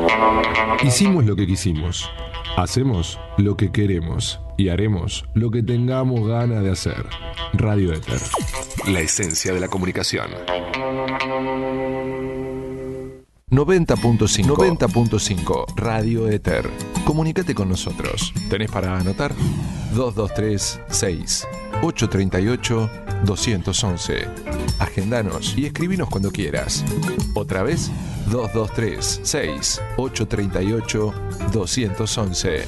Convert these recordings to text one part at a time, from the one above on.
Hicimos lo que quisimos, hacemos lo que queremos y haremos lo que tengamos ganas de hacer. Radio Éter, la esencia de la comunicación. 90.5 Radio Éter. Comunícate con nosotros. ¿Tenés para anotar? 223-6-838-211. Agendanos y escribinos cuando quieras. Otra vez, 223-6-838-211.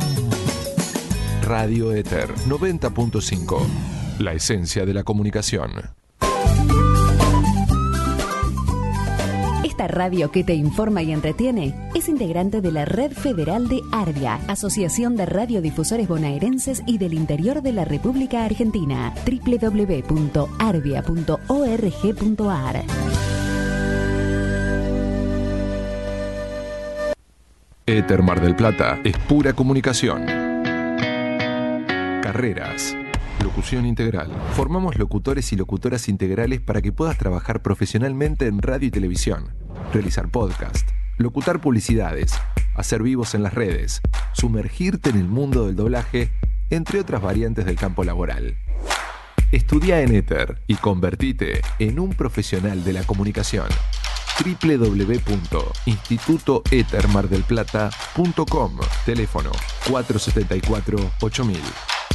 Radio Éter 90.5. La esencia de la comunicación. Esta radio que te informa y entretiene es integrante de la Red Federal de Arbia, Asociación de Radiodifusores Bonaerenses y del Interior de la República Argentina. www.arbia.org.ar. Éter Mar del Plata es pura comunicación. Carreras. Locución integral. Formamos locutores y locutoras integrales para que puedas trabajar profesionalmente en radio y televisión, realizar podcast, locutar publicidades, hacer vivos en las redes, sumergirte en el mundo del doblaje, entre otras variantes del campo laboral. Estudia en Éter y convertite en un profesional de la comunicación. www.institutoetermardelplata.com. Teléfono 474-8000.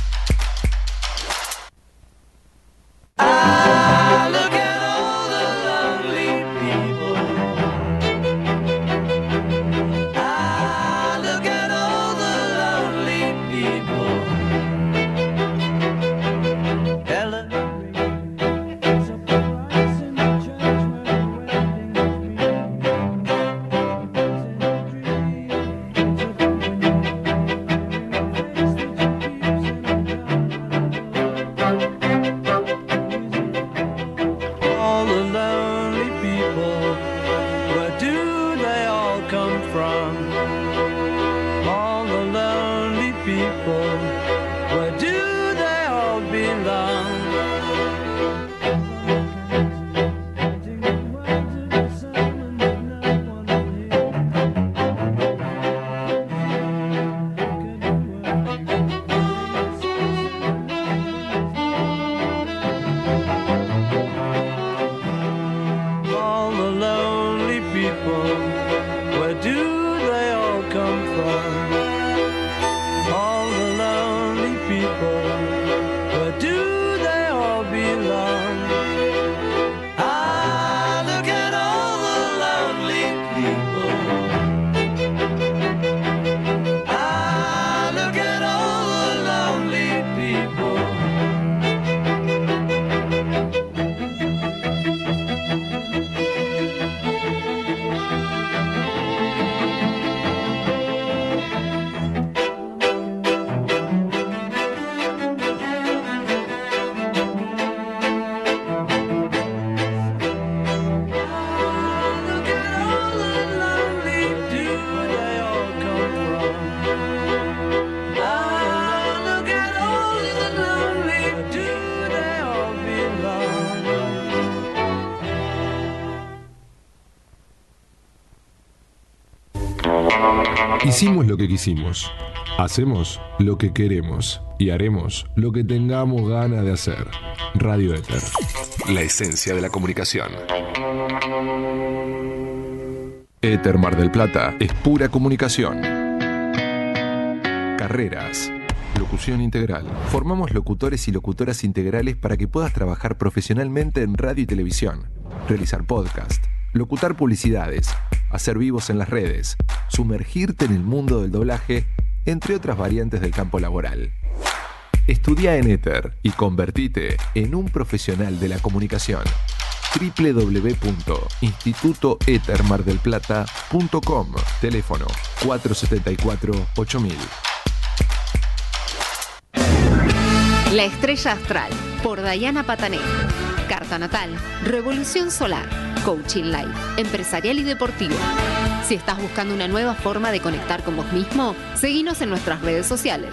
Hicimos lo que quisimos, hacemos lo que queremos y haremos lo que tengamos ganas de hacer. Radio Éter, la esencia de la comunicación. Éter Mar del Plata es pura comunicación. Carreras. Locución integral. Formamos locutores y locutoras integrales para que puedas trabajar profesionalmente en radio y televisión, realizar podcast, locutar publicidades, hacer vivos en las redes, sumergirte en el mundo del doblaje, entre otras variantes del campo laboral. Estudia en Éter y convertite en un profesional de la comunicación. www.institutoetermardelplata.com. Teléfono 474-8000. La Estrella Astral, por Dayana Patané. Carta natal, revolución solar, coaching live, empresarial y deportivo. Si estás buscando una nueva forma de conectar con vos mismo, seguinos en nuestras redes sociales,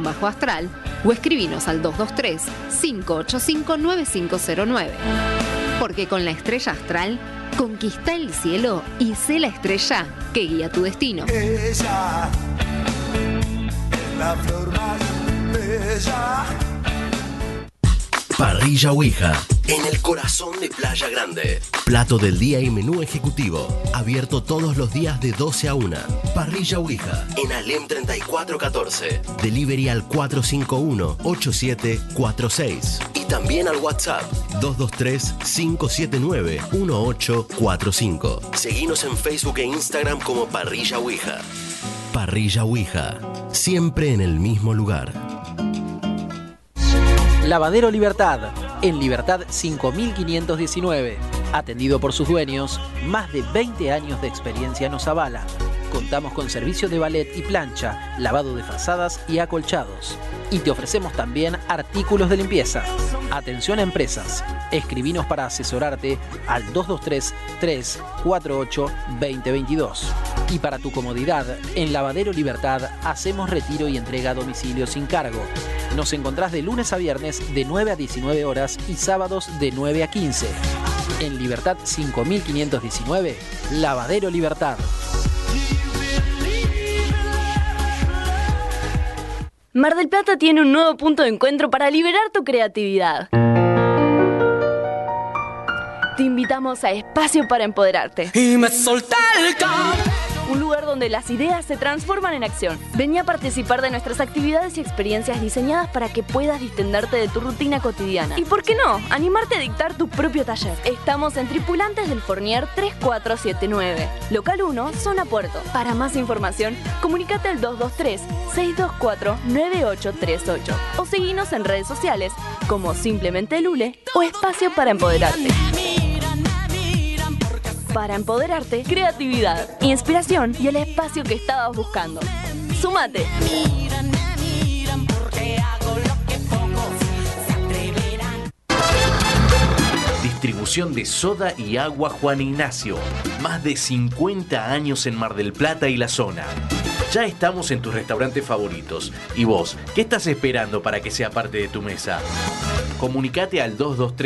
@la_estrella_astral o escribinos al 223-585-9509. Porque con la estrella astral, conquista el cielo y sé la estrella que guía tu destino. Ella es la flor más bella. Parrilla Ouija, en el corazón de Playa Grande. Plato del día y menú ejecutivo. Abierto todos los días de 12 a 1. Parrilla Ouija, en Alem 3414. Delivery al 451-8746. Y también al WhatsApp 223-579-1845. Seguinos en Facebook e Instagram como Parrilla Ouija. Parrilla Ouija, siempre en el mismo lugar. Lavadero Libertad, en Libertad 5519. Atendido por sus dueños, más de 20 años de experiencia nos avalan. Contamos con servicio de ballet y plancha, lavado de frazadas y acolchados. Y te ofrecemos también artículos de limpieza. Atención a empresas. Escribinos para asesorarte al 223-348-2022. Y para tu comodidad, en Lavadero Libertad hacemos retiro y entrega a domicilio sin cargo. Nos encontrás de lunes a viernes de 9 a 19 horas y sábados de 9 a 15. En Libertad 5519, Lavadero Libertad. Mar del Plata tiene un nuevo punto de encuentro para liberar tu creatividad. Te invitamos a Espacio para Empoderarte. Y me solté el un lugar donde las ideas se transforman en acción. Vení a participar de nuestras actividades y experiencias diseñadas para que puedas distenderte de tu rutina cotidiana. Y por qué no, animarte a dictar tu propio taller. Estamos en Tripulantes del Fournier 3479, Local 1, Zona Puerto. Para más información, comunícate al 223-624-9838 o seguinos en redes sociales como Simplemente Lule o Espacio para Empoderarte. Para empoderarte, creatividad, inspiración y el espacio que estabas buscando. ¡Súmate! Distribución de soda y agua Juan Ignacio. Más de 50 años en Mar del Plata y la zona. Ya estamos en tus restaurantes favoritos. ¿Y vos, qué estás esperando para que sea parte de tu mesa? Comunicate al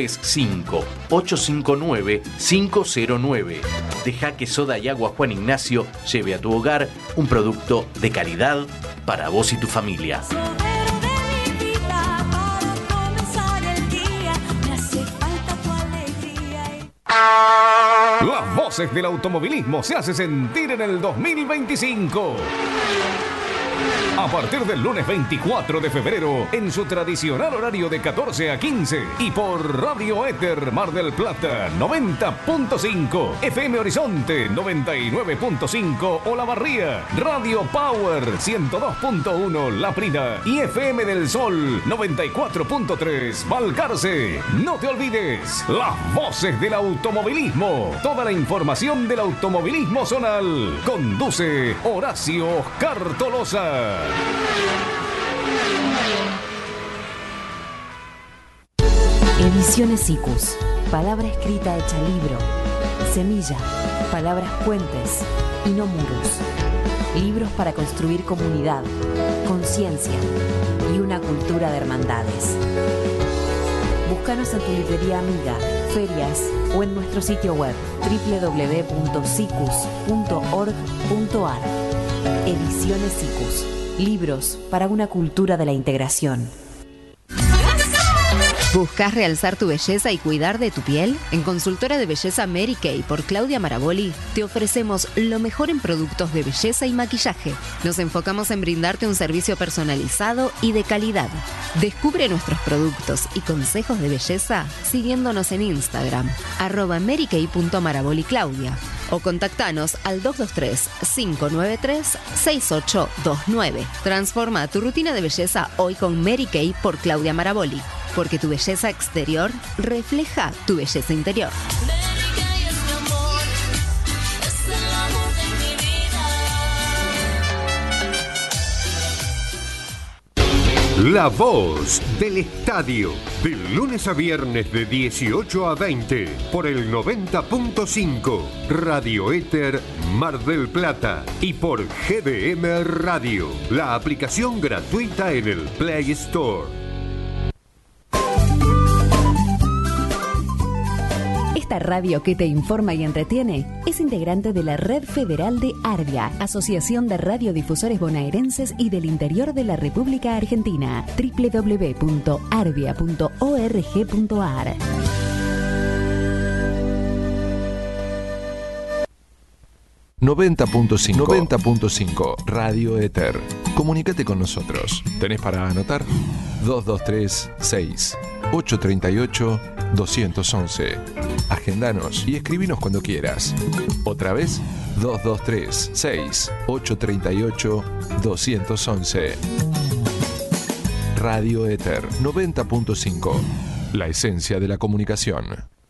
2235-859-509. Deja que Soda y Agua Juan Ignacio lleve a tu hogar un producto de calidad para vos y tu familia. Las voces del automovilismo se hace sentir en el 2025. A partir del lunes 24 de febrero, en su tradicional horario de 14 a 15 y por Radio Éter Mar del Plata 90.5, FM Horizonte 99.5 Olavarría, Radio Power 102.1 La Prida y FM del Sol 94.3 Balcarce. No te olvides, las voces del automovilismo. Toda la información del automovilismo zonal. Conduce Horacio Oscar Tolosa. Ediciones Icus. Palabra escrita hecha libro. Semilla. Palabras puentes y no muros. Libros para construir comunidad, conciencia y una cultura de hermandades. Búscanos en tu librería amiga, ferias o en nuestro sitio web www.cicus.org.ar. Ediciones Icus. Libros para una cultura de la integración. ¿Buscas realzar tu belleza y cuidar de tu piel? En Consultora de Belleza Mary Kay por Claudia Maraboli te ofrecemos lo mejor en productos de belleza y maquillaje. Nos enfocamos en brindarte un servicio personalizado y de calidad. Descubre nuestros productos y consejos de belleza siguiéndonos en Instagram @marykay.maraboliclaudia o contactanos al 223-593-6829. Transforma tu rutina de belleza hoy con Mary Kay por Claudia Maraboli. Porque tu belleza exterior refleja tu belleza interior. La voz del estadio, de lunes a viernes de 18 a 20, por el 90.5, Radio Éter Mar del Plata y por GDM Radio, la aplicación gratuita en el Play Store. Esta radio que te informa y entretiene es integrante de la Red Federal de ARVIA, Asociación de Radiodifusores Bonaerenses y del Interior de la República Argentina. www.arvia.org.ar. ...90.5 Radio Éter. Comunícate con nosotros. ¿Tenés para anotar? 223-6-838-211. Agendanos y escribinos cuando quieras. Otra vez, 223-6-838-211. Radio Éter 90.5. La esencia de la comunicación.